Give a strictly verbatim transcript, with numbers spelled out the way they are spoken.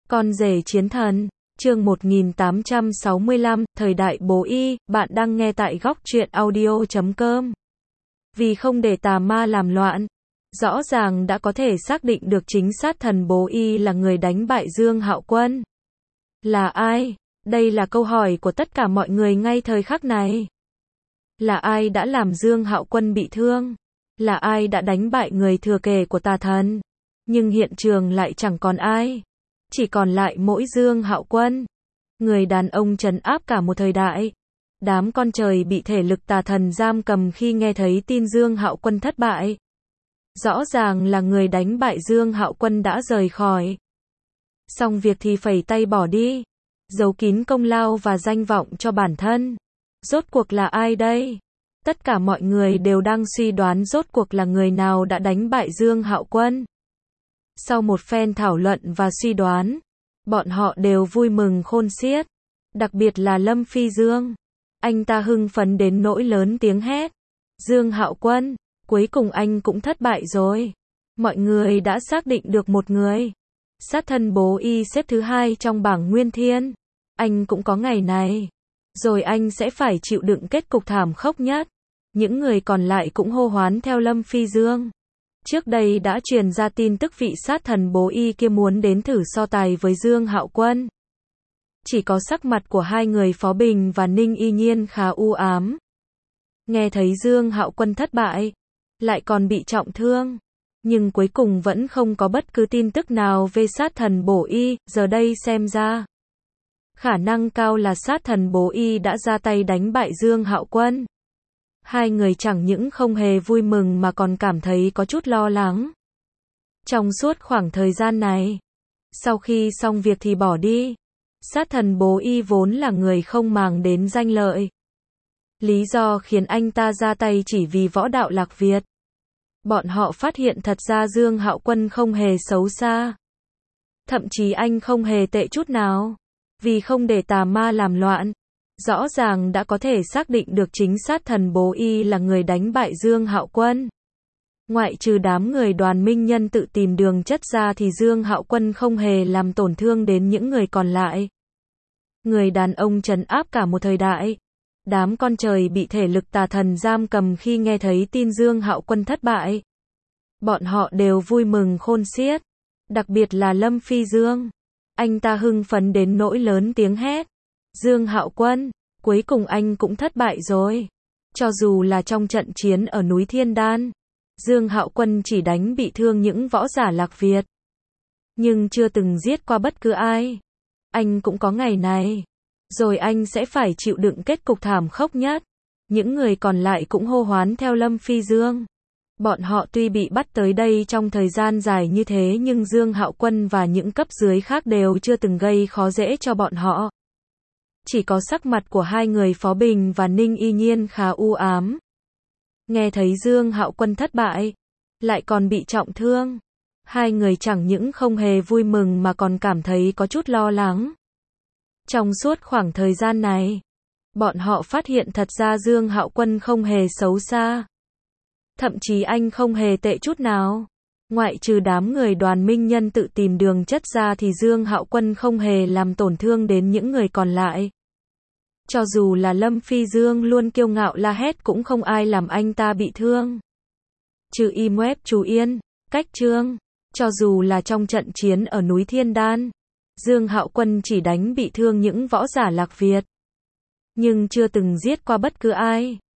Con rể chiến thần, chương một nghìn tám trăm sáu mươi lăm, thời đại bố y, bạn đang nghe tại góc truyện audio chấm com. Vì không để tà ma làm loạn, rõ ràng đã có thể xác định được chính sát thần bố y là người đánh bại Dương Hạo Quân. Là ai? Đây là câu hỏi của tất cả mọi người ngay thời khắc này. Là ai đã làm Dương Hạo Quân bị thương? Là ai đã đánh bại người thừa kế của tà thần? Nhưng hiện trường lại chẳng còn ai. Chỉ còn lại mỗi Dương Hạo Quân. Người đàn ông trấn áp cả một thời đại. Đám con trời bị thể lực tà thần giam cầm khi nghe thấy tin Dương Hạo Quân thất bại. Rõ ràng là người đánh bại Dương Hạo Quân đã rời khỏi. Xong việc thì phẩy tay bỏ đi. Giấu kín công lao và danh vọng cho bản thân. Rốt cuộc là ai đây? Tất cả mọi người đều đang suy đoán rốt cuộc là người nào đã đánh bại Dương Hạo Quân. Sau một phen thảo luận và suy đoán, bọn họ đều vui mừng khôn xiết. Đặc biệt là Lâm Phi Dương. Anh ta hưng phấn đến nỗi lớn tiếng hét. Dương Hạo Quân, cuối cùng anh cũng thất bại rồi. Mọi người đã xác định được một người. Sát thân bố y xếp thứ hai trong bảng Nguyên Thiên. Anh cũng có ngày này. Rồi anh sẽ phải chịu đựng kết cục thảm khốc nhất. Những người còn lại cũng hô hoán theo Lâm Phi Dương. Trước đây đã truyền ra tin tức vị sát thần bố y kia muốn đến thử so tài với Dương Hạo Quân. Chỉ có sắc mặt của hai người Phó Bình và Ninh Y Nhiên khá u ám. Nghe thấy Dương Hạo Quân thất bại, lại còn bị trọng thương. Nhưng cuối cùng vẫn không có bất cứ tin tức nào về sát thần bố y, giờ đây xem ra. Khả năng cao là sát thần bố y đã ra tay đánh bại Dương Hạo Quân. Hai người chẳng những không hề vui mừng mà còn cảm thấy có chút lo lắng. Trong suốt khoảng thời gian này, sau khi xong việc thì bỏ đi. Sát thần bố y vốn là người không màng đến danh lợi. Lý do khiến anh ta ra tay chỉ vì võ đạo Lạc Việt. Bọn họ phát hiện thật ra Dương Hạo Quân không hề xấu xa. Thậm chí anh không hề tệ chút nào. Vì không để tà ma làm loạn, rõ ràng đã có thể xác định được chính sát thần bố y là người đánh bại Dương Hạo Quân. Ngoại trừ đám người Đoàn Minh Nhân tự tìm đường chất ra thì Dương Hạo Quân không hề làm tổn thương đến những người còn lại. Người đàn ông trấn áp cả một thời đại. Đám con trời bị thể lực tà thần giam cầm khi nghe thấy tin Dương Hạo Quân thất bại. Bọn họ đều vui mừng khôn xiết. Đặc biệt là Lâm Phi Dương. Anh ta hưng phấn đến nỗi lớn tiếng hét. Dương Hạo Quân, cuối cùng anh cũng thất bại rồi. Cho dù là trong trận chiến ở núi Thiên Đan, Dương Hạo Quân chỉ đánh bị thương những võ giả Lạc Việt. Nhưng chưa từng giết qua bất cứ ai. Anh cũng có ngày này. Rồi anh sẽ phải chịu đựng kết cục thảm khốc nhất. Những người còn lại cũng hô hoán theo Lâm Phi Dương. Bọn họ tuy bị bắt tới đây trong thời gian dài như thế nhưng Dương Hạo Quân và những cấp dưới khác đều chưa từng gây khó dễ cho bọn họ. Chỉ có sắc mặt của hai người Phó Bình và Ninh Y Nhiên khá u ám. Nghe thấy Dương Hạo Quân thất bại, lại còn bị trọng thương. Hai người chẳng những không hề vui mừng mà còn cảm thấy có chút lo lắng. Trong suốt khoảng thời gian này, bọn họ phát hiện thật ra Dương Hạo Quân không hề xấu xa. Thậm chí anh không hề tệ chút nào. Ngoại trừ đám người Đoàn Minh Nhân tự tìm đường chất ra thì Dương Hạo Quân không hề làm tổn thương đến những người còn lại. Cho dù là Lâm Phi Dương luôn kiêu ngạo la hét cũng không ai làm anh ta bị thương. Trừ im web chú Yên, cách chương. Cho dù là trong trận chiến ở núi Thiên Đan, Dương Hạo Quân chỉ đánh bị thương những võ giả Lạc Việt. Nhưng chưa từng giết qua bất cứ ai.